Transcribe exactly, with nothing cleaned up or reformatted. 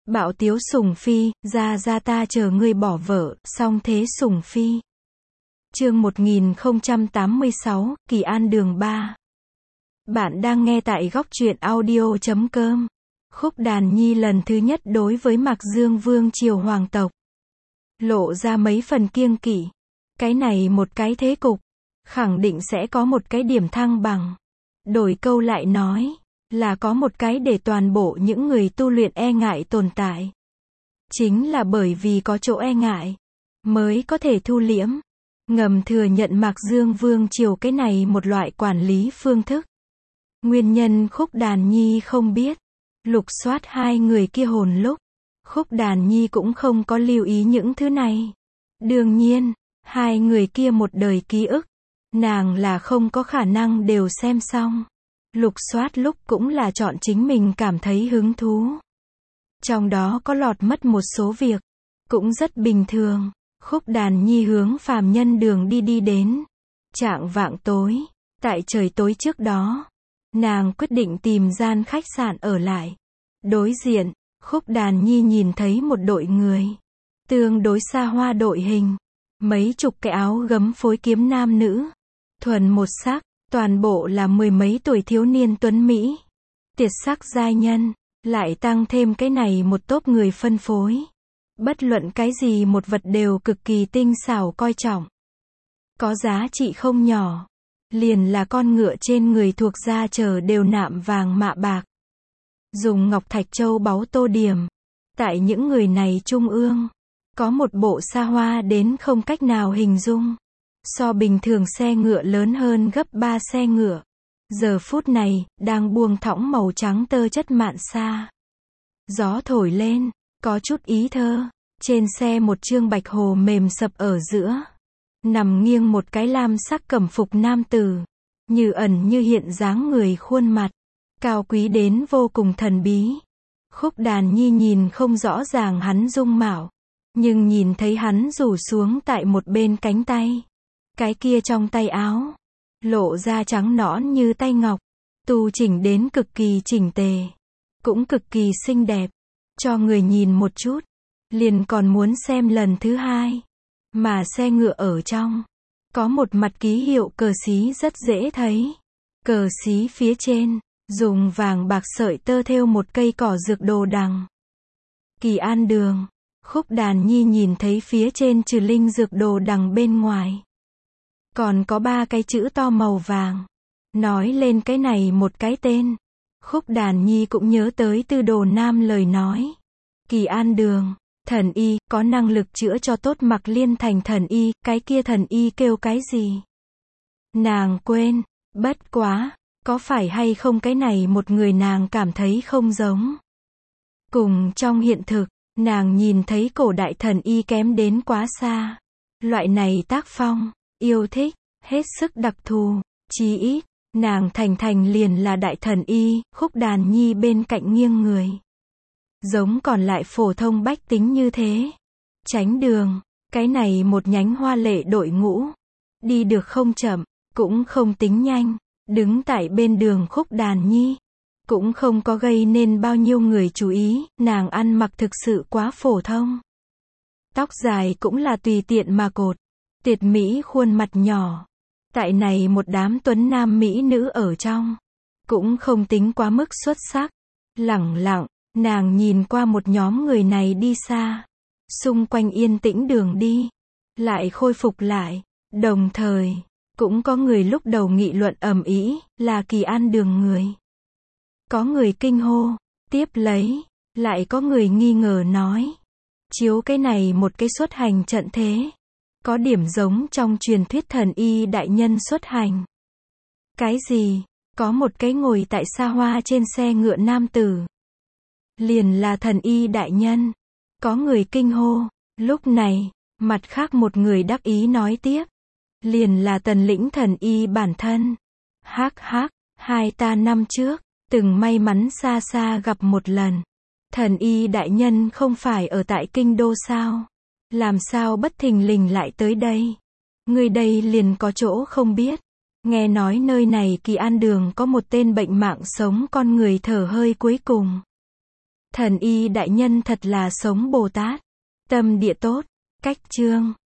Bạo tiếu Sùng Phi, ra ra ta chờ ngươi bỏ vợ, song thế Sùng Phi. Chương một nghìn không trăm tám mươi sáu, Kỳ An Đường ba. Bạn đang nghe tại góc truyện audio chấm com. Khúc Đàn Nhi lần thứ nhất đối với Mạc Dương vương triều hoàng tộc lộ ra mấy phần kiêng kỵ. Cái này một cái thế cục, khẳng định sẽ có một cái điểm thăng bằng. Đổi câu lại nói, là có một cái để toàn bộ những người tu luyện e ngại tồn tại. Chính là bởi vì có chỗ e ngại, mới có thể thu liễm, ngầm thừa nhận Mạc Dương vương triều cái này một loại quản lý phương thức. Nguyên nhân Khúc Đàn Nhi không biết. Lục soát hai người kia hồn lúc, Khúc Đàn Nhi cũng không có lưu ý những thứ này. Đương nhiên, hai người kia một đời ký ức, nàng là không có khả năng đều xem xong. Lục soát lúc cũng là chọn chính mình cảm thấy hứng thú. Trong đó có lọt mất một số việc, cũng rất bình thường. Khúc Đàn Nhi hướng phàm nhân đường đi đi đến. Chạng vạng tối, tại trời tối trước đó, nàng quyết định tìm gian khách sạn ở lại. Đối diện, Khúc Đàn Nhi nhìn thấy một đội người, tương đối xa hoa đội hình, mấy chục cái áo gấm phối kiếm nam nữ, thuần một sắc, toàn bộ là mười mấy tuổi thiếu niên tuấn Mỹ, tiệt sắc giai nhân, lại tăng thêm cái này một tốp người phân phối. Bất luận cái gì một vật đều cực kỳ tinh xảo coi trọng, có giá trị không nhỏ. Liền là con ngựa trên người thuộc da chờ đều nạm vàng mạ bạc, dùng ngọc thạch châu báu tô điểm. Tại những người này trung ương, có một bộ xa hoa đến không cách nào hình dung, so bình thường xe ngựa lớn hơn gấp ba xe ngựa. Giờ phút này, đang buông thõng màu trắng tơ chất mạn xa. Gió thổi lên, có chút ý thơ. Trên xe một chương bạch hồ mềm sập ở giữa, nằm nghiêng một cái lam sắc cẩm phục nam tử, như ẩn như hiện dáng người khuôn mặt, cao quý đến vô cùng thần bí. Khúc Đàn Nhi nhìn không rõ ràng hắn dung mạo, nhưng nhìn thấy hắn rủ xuống tại một bên cánh tay. Cái kia trong tay áo, lộ ra trắng nõn như tay ngọc, tu chỉnh đến cực kỳ chỉnh tề, cũng cực kỳ xinh đẹp, cho người nhìn một chút, liền còn muốn xem lần thứ hai. Mà xe ngựa ở trong, có một mặt ký hiệu cờ xí rất dễ thấy. Cờ xí phía trên, dùng vàng bạc sợi tơ thêu một cây cỏ dược đồ đằng. Kỳ An Đường. Khúc Đàn Nhi nhìn thấy phía trên trừ linh dược đồ đằng bên ngoài, còn có ba cái chữ to màu vàng. Nói lên cái này một cái tên, Khúc Đàn Nhi cũng nhớ tới Tư Đồ Nam lời nói. Kỳ An Đường. Thần y, có năng lực chữa cho tốt Mạc Liên thành thần y, cái kia thần y kêu cái gì? Nàng quên, bất quá, có phải hay không cái này một người nàng cảm thấy không giống. Cùng trong hiện thực, nàng nhìn thấy cổ đại thần y kém đến quá xa. Loại này tác phong, yêu thích, hết sức đặc thù, chí ít, nàng thành thành liền là đại thần y. Khúc Đàn Nhi bên cạnh nghiêng người, giống còn lại phổ thông bách tính như thế. Tránh đường, cái này một nhánh hoa lệ đội ngũ, đi được không chậm, cũng không tính nhanh, đứng tại bên đường Khúc Đàn Nhi, cũng không có gây nên bao nhiêu người chú ý. Nàng ăn mặc thực sự quá phổ thông, tóc dài cũng là tùy tiện mà cột, tuyệt mỹ khuôn mặt nhỏ, tại này một đám tuấn nam mỹ nữ ở trong, cũng không tính quá mức xuất sắc. Lẳng lặng, nàng nhìn qua một nhóm người này đi xa, xung quanh yên tĩnh đường đi, lại khôi phục lại, đồng thời, cũng có người lúc đầu nghị luận ầm ĩ, là Kỳ An Đường người. Có người kinh hô, tiếp lấy, lại có người nghi ngờ nói, chiếu cái này một cái xuất hành trận thế, có điểm giống trong truyền thuyết thần y đại nhân xuất hành. Cái gì? Có một cái ngồi tại xa hoa trên xe ngựa nam tử, liền là thần y đại nhân. Có người kinh hô. Lúc này, mặt khác một người đắc ý nói tiếp, liền là Tần Lĩnh thần y bản thân. Hắc hắc, hai ta năm trước, từng may mắn xa xa gặp một lần. Thần y đại nhân không phải ở tại kinh đô sao? Làm sao bất thình lình lại tới đây? Người đây liền có chỗ không biết. Nghe nói nơi này Kỳ An Đường có một tên bệnh mạng sống con người thở hơi cuối cùng. Thần y đại nhân thật là sống Bồ Tát. Tâm địa tốt. Cách chương